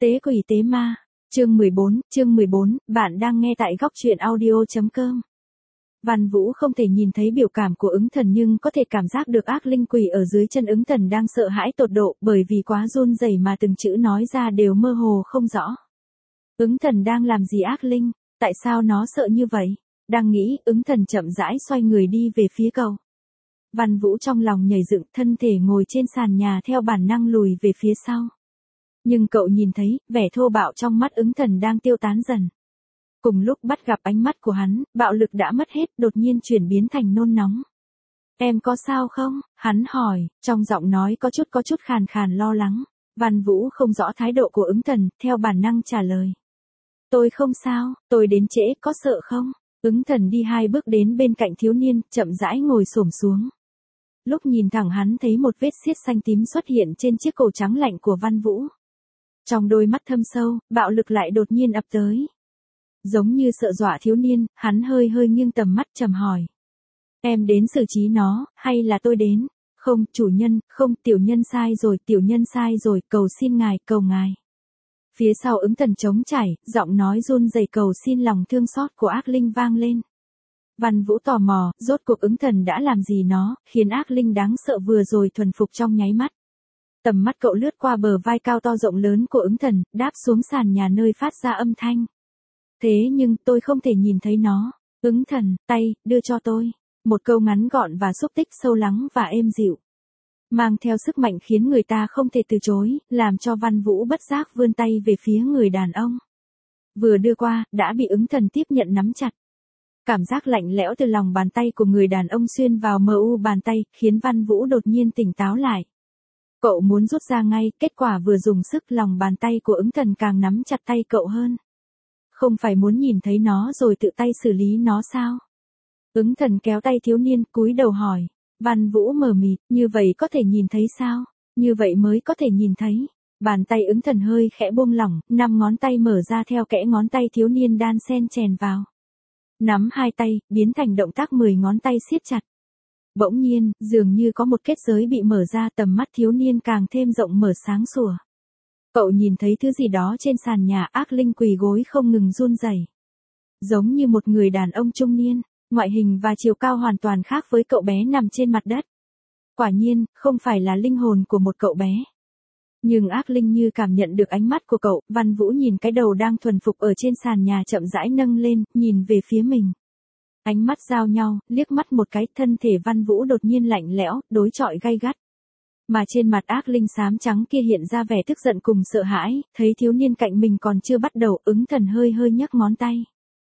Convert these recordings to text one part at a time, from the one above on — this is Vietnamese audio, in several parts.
Tế quỷ tế ma, chương 14, bạn đang nghe tại góc truyện audio.com. Văn Vũ không thể nhìn thấy biểu cảm của ứng thần nhưng có thể cảm giác được ác linh quỷ ở dưới chân ứng thần đang sợ hãi tột độ bởi vì quá run rẩy mà từng chữ nói ra đều mơ hồ không rõ. Ứng thần đang làm gì ác linh, tại sao nó sợ như vậy? Đang nghĩ, ứng thần chậm rãi xoay người đi về phía cậu. Văn Vũ trong lòng nhảy dựng, thân thể ngồi trên sàn nhà theo bản năng lùi về phía sau. Nhưng cậu nhìn thấy, vẻ thô bạo trong mắt ứng thần đang tiêu tán dần. Cùng lúc bắt gặp ánh mắt của hắn, bạo lực đã mất hết, đột nhiên chuyển biến thành nôn nóng. Em có sao không? Hắn hỏi, trong giọng nói có chút khàn khàn lo lắng. Văn Vũ không rõ thái độ của ứng thần, theo bản năng trả lời. Tôi không sao, tôi đến trễ, có sợ không? Ứng thần đi 2 bước đến bên cạnh thiếu niên, chậm rãi ngồi xổm xuống. Lúc nhìn thẳng hắn thấy một vết xiết xanh tím xuất hiện trên chiếc cổ trắng lạnh của Văn Vũ. Trong đôi mắt thâm sâu, bạo lực lại đột nhiên ập tới. Giống như sợ dọa thiếu niên, hắn hơi nghiêng tầm mắt trầm hỏi. Em đến xử trí nó, hay là tôi đến? Không, chủ nhân, không, tiểu nhân sai rồi, cầu xin ngài, cầu ngài. Phía sau ứng thần trống trải, giọng nói run rẩy cầu xin lòng thương xót của ác linh vang lên. Văn Vũ tò mò, rốt cuộc ứng thần đã làm gì nó, khiến ác linh đáng sợ vừa rồi thuần phục trong nháy mắt. Tầm mắt cậu lướt qua bờ vai cao to rộng lớn của ứng thần, đáp xuống sàn nhà nơi phát ra âm thanh. Thế nhưng tôi không thể nhìn thấy nó. Ứng thần, tay, đưa cho tôi. Một câu ngắn gọn và xúc tích sâu lắng và êm dịu. Mang theo sức mạnh khiến người ta không thể từ chối, làm cho Văn Vũ bất giác vươn tay về phía người đàn ông. Vừa đưa qua, đã bị ứng thần tiếp nhận nắm chặt. Cảm giác lạnh lẽo từ lòng bàn tay của người đàn ông xuyên vào mờ u bàn tay, khiến Văn Vũ đột nhiên tỉnh táo lại. Cậu muốn rút ra ngay, kết quả vừa dùng sức lòng bàn tay của ứng thần càng nắm chặt tay cậu hơn. Không phải muốn nhìn thấy nó rồi tự tay xử lý nó sao? Ứng thần kéo tay thiếu niên, cúi đầu hỏi. Văn Vũ mờ mịt, như vậy có thể nhìn thấy sao? Như vậy mới có thể nhìn thấy. Bàn tay ứng thần hơi khẽ buông lỏng, 5 ngón tay mở ra theo kẽ ngón tay thiếu niên đan xen chèn vào. Nắm 2 tay, biến thành động tác 10 ngón tay siết chặt. Bỗng nhiên, dường như có một kết giới bị mở ra, tầm mắt thiếu niên càng thêm rộng mở sáng sủa. Cậu nhìn thấy thứ gì đó trên sàn nhà, ác linh quỳ gối không ngừng run rẩy. Giống như một người đàn ông trung niên, ngoại hình và chiều cao hoàn toàn khác với cậu bé nằm trên mặt đất. Quả nhiên, không phải là linh hồn của một cậu bé. Nhưng ác linh như cảm nhận được ánh mắt của cậu, Văn Vũ nhìn cái đầu đang thuần phục ở trên sàn nhà chậm rãi nâng lên, nhìn về phía mình. Ánh mắt giao nhau, liếc mắt một cái, thân thể Văn Vũ đột nhiên lạnh lẽo, đối chọi gay gắt. Mà trên mặt ác linh xám trắng kia hiện ra vẻ tức giận cùng sợ hãi, thấy thiếu niên cạnh mình còn chưa bắt đầu, ứng thần hơi nhấc ngón tay.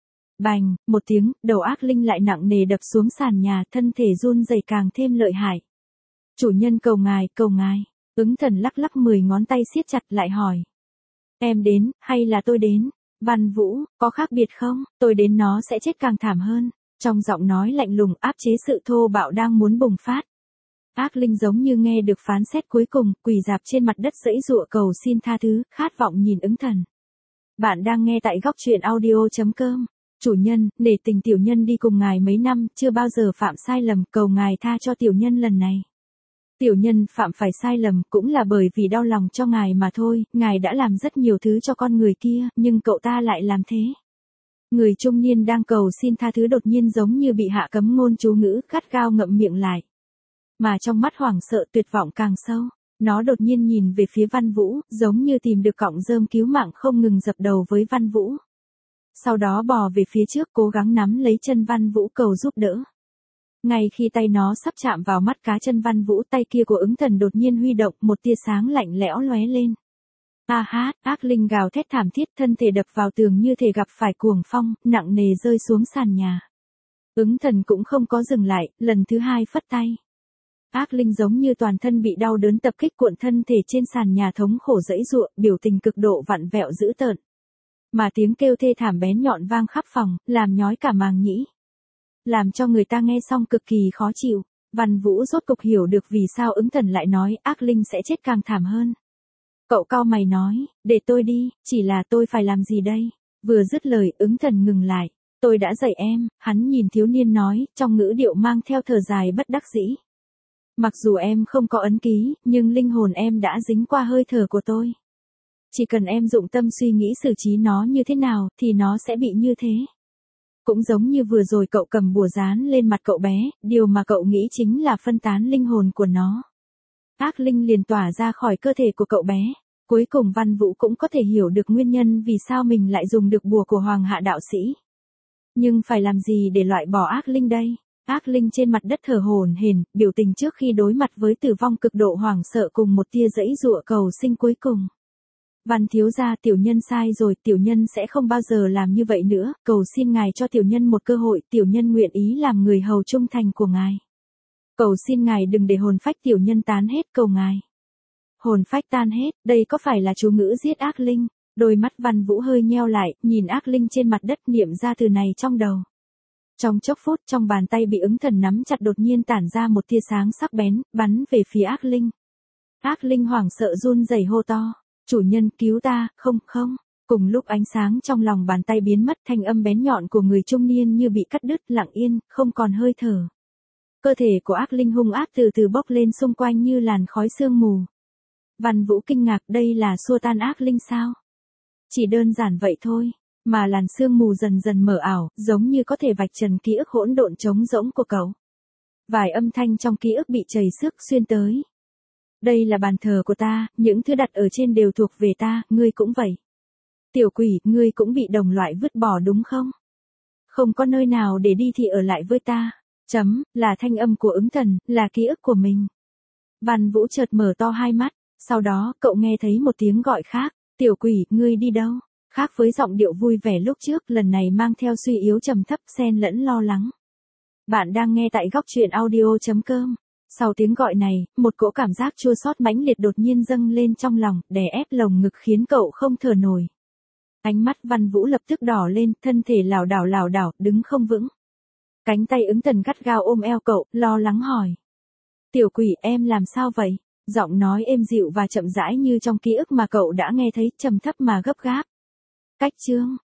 Bành, một tiếng, đầu ác linh lại nặng nề đập xuống sàn nhà, thân thể run rẩy càng thêm lợi hại. Chủ nhân cầu ngài, ứng thần lắc 10 ngón tay siết chặt lại hỏi. Em đến, hay là tôi đến? Văn Vũ, có khác biệt không? Tôi đến nó sẽ chết càng thảm hơn. Trong giọng nói lạnh lùng áp chế sự thô bạo đang muốn bùng phát. Ác linh giống như nghe được phán xét cuối cùng, quỳ rạp trên mặt đất giãy giụa cầu xin tha thứ, khát vọng nhìn ứng thần. Bạn đang nghe tại góc truyện audio.com. Chủ nhân, nể tình tiểu nhân đi cùng ngài mấy năm, chưa bao giờ phạm sai lầm, cầu ngài tha cho tiểu nhân lần này. Tiểu nhân phạm phải sai lầm cũng là bởi vì đau lòng cho ngài mà thôi, ngài đã làm rất nhiều thứ cho con người kia, nhưng cậu ta lại làm thế. Người trung niên đang cầu xin tha thứ đột nhiên giống như bị hạ cấm ngôn chú ngữ, gắt gao ngậm miệng lại. Mà trong mắt hoảng sợ tuyệt vọng càng sâu, nó đột nhiên nhìn về phía Văn Vũ, giống như tìm được cọng rơm cứu mạng không ngừng dập đầu với Văn Vũ. Sau đó bò về phía trước cố gắng nắm lấy chân Văn Vũ cầu giúp đỡ. Ngay khi tay nó sắp chạm vào mắt cá chân Văn Vũ, tay kia của ứng thần đột nhiên huy động, một tia sáng lạnh lẽo lóe lên. A hát, ác linh gào thét thảm thiết, thân thể đập vào tường như thể gặp phải cuồng phong, nặng nề rơi xuống sàn nhà. Ứng thần cũng không có dừng lại, lần thứ 2 phất tay. Ác linh giống như toàn thân bị đau đớn tập kích cuộn thân thể trên sàn nhà thống khổ giãy giụa, biểu tình cực độ vặn vẹo dữ tợn. Mà tiếng kêu thê thảm bén nhọn vang khắp phòng, làm nhói cả màng nhĩ. Làm cho người ta nghe xong cực kỳ khó chịu. Văn Vũ rốt cục hiểu được vì sao ứng thần lại nói ác linh sẽ chết càng thảm hơn. Cậu cau mày nói, để tôi đi, chỉ là tôi phải làm gì đây? Vừa dứt lời ứng thần ngừng lại. Tôi đã dạy em, hắn nhìn thiếu niên nói, trong ngữ điệu mang theo thở dài bất đắc dĩ. Mặc dù em không có ấn ký, nhưng linh hồn em đã dính qua hơi thở của tôi. Chỉ cần em dụng tâm suy nghĩ xử trí nó như thế nào, thì nó sẽ bị như thế. Cũng giống như vừa rồi cậu cầm bùa dán lên mặt cậu bé, điều mà cậu nghĩ chính là phân tán linh hồn của nó. Ác linh liền tỏa ra khỏi cơ thể của cậu bé. Cuối cùng Văn Vũ cũng có thể hiểu được nguyên nhân vì sao mình lại dùng được bùa của Hoàng Hạ đạo sĩ. Nhưng phải làm gì để loại bỏ ác linh đây? Ác linh trên mặt đất thở hổn hển, biểu tình trước khi đối mặt với tử vong cực độ hoảng sợ cùng một tia giãy giụa cầu sinh cuối cùng. Văn thiếu gia, tiểu nhân sai rồi, tiểu nhân sẽ không bao giờ làm như vậy nữa, cầu xin ngài cho tiểu nhân một cơ hội, tiểu nhân nguyện ý làm người hầu trung thành của ngài. Cầu xin ngài đừng để hồn phách tiểu nhân tán hết, cầu ngài. Hồn phách tan hết, đây có phải là chú ngữ giết ác linh? Đôi mắt Văn Vũ hơi nheo lại, nhìn ác linh trên mặt đất niệm ra từ này trong đầu. Trong chốc phút, trong bàn tay bị ứng thần nắm chặt đột nhiên tản ra một tia sáng sắc bén, bắn về phía ác linh. Ác linh hoảng sợ run rẩy hô to, chủ nhân cứu ta, không không. Cùng lúc ánh sáng trong lòng bàn tay biến mất, thanh âm bén nhọn của người trung niên như bị cắt đứt, lặng yên, không còn hơi thở. Cơ thể của ác linh hung ác từ từ bốc lên xung quanh như làn khói sương mù. Văn Vũ kinh ngạc, đây là xua tan ác linh sao? Chỉ đơn giản vậy thôi, mà làn sương mù dần dần mở ảo, giống như có thể vạch trần ký ức hỗn độn trống rỗng của cậu. Vài âm thanh trong ký ức bị chảy xước xuyên tới. Đây là bàn thờ của ta, những thứ đặt ở trên đều thuộc về ta, ngươi cũng vậy. Tiểu quỷ, ngươi cũng bị đồng loại vứt bỏ đúng không? Không có nơi nào để đi thì ở lại với ta. Là thanh âm của ứng thần, là ký ức của mình. Văn Vũ chợt mở to hai mắt, sau đó cậu nghe thấy một tiếng gọi khác, tiểu quỷ, ngươi đi đâu? Khác với giọng điệu vui vẻ lúc trước, lần này mang theo suy yếu trầm thấp xen lẫn lo lắng. Bạn đang nghe tại góc truyện audio.com. Sau tiếng gọi này, một cỗ cảm giác chua xót mãnh liệt đột nhiên dâng lên trong lòng, đè ép lồng ngực khiến cậu không thở nổi. Ánh mắt Văn Vũ lập tức đỏ lên, thân thể lảo đảo, đứng không vững. Cánh tay ứng thần gắt gao ôm eo cậu, lo lắng hỏi. Tiểu quỷ, em làm sao vậy? Giọng nói êm dịu và chậm rãi như trong ký ức mà cậu đã nghe thấy, trầm thấp mà gấp gáp. Cách chương.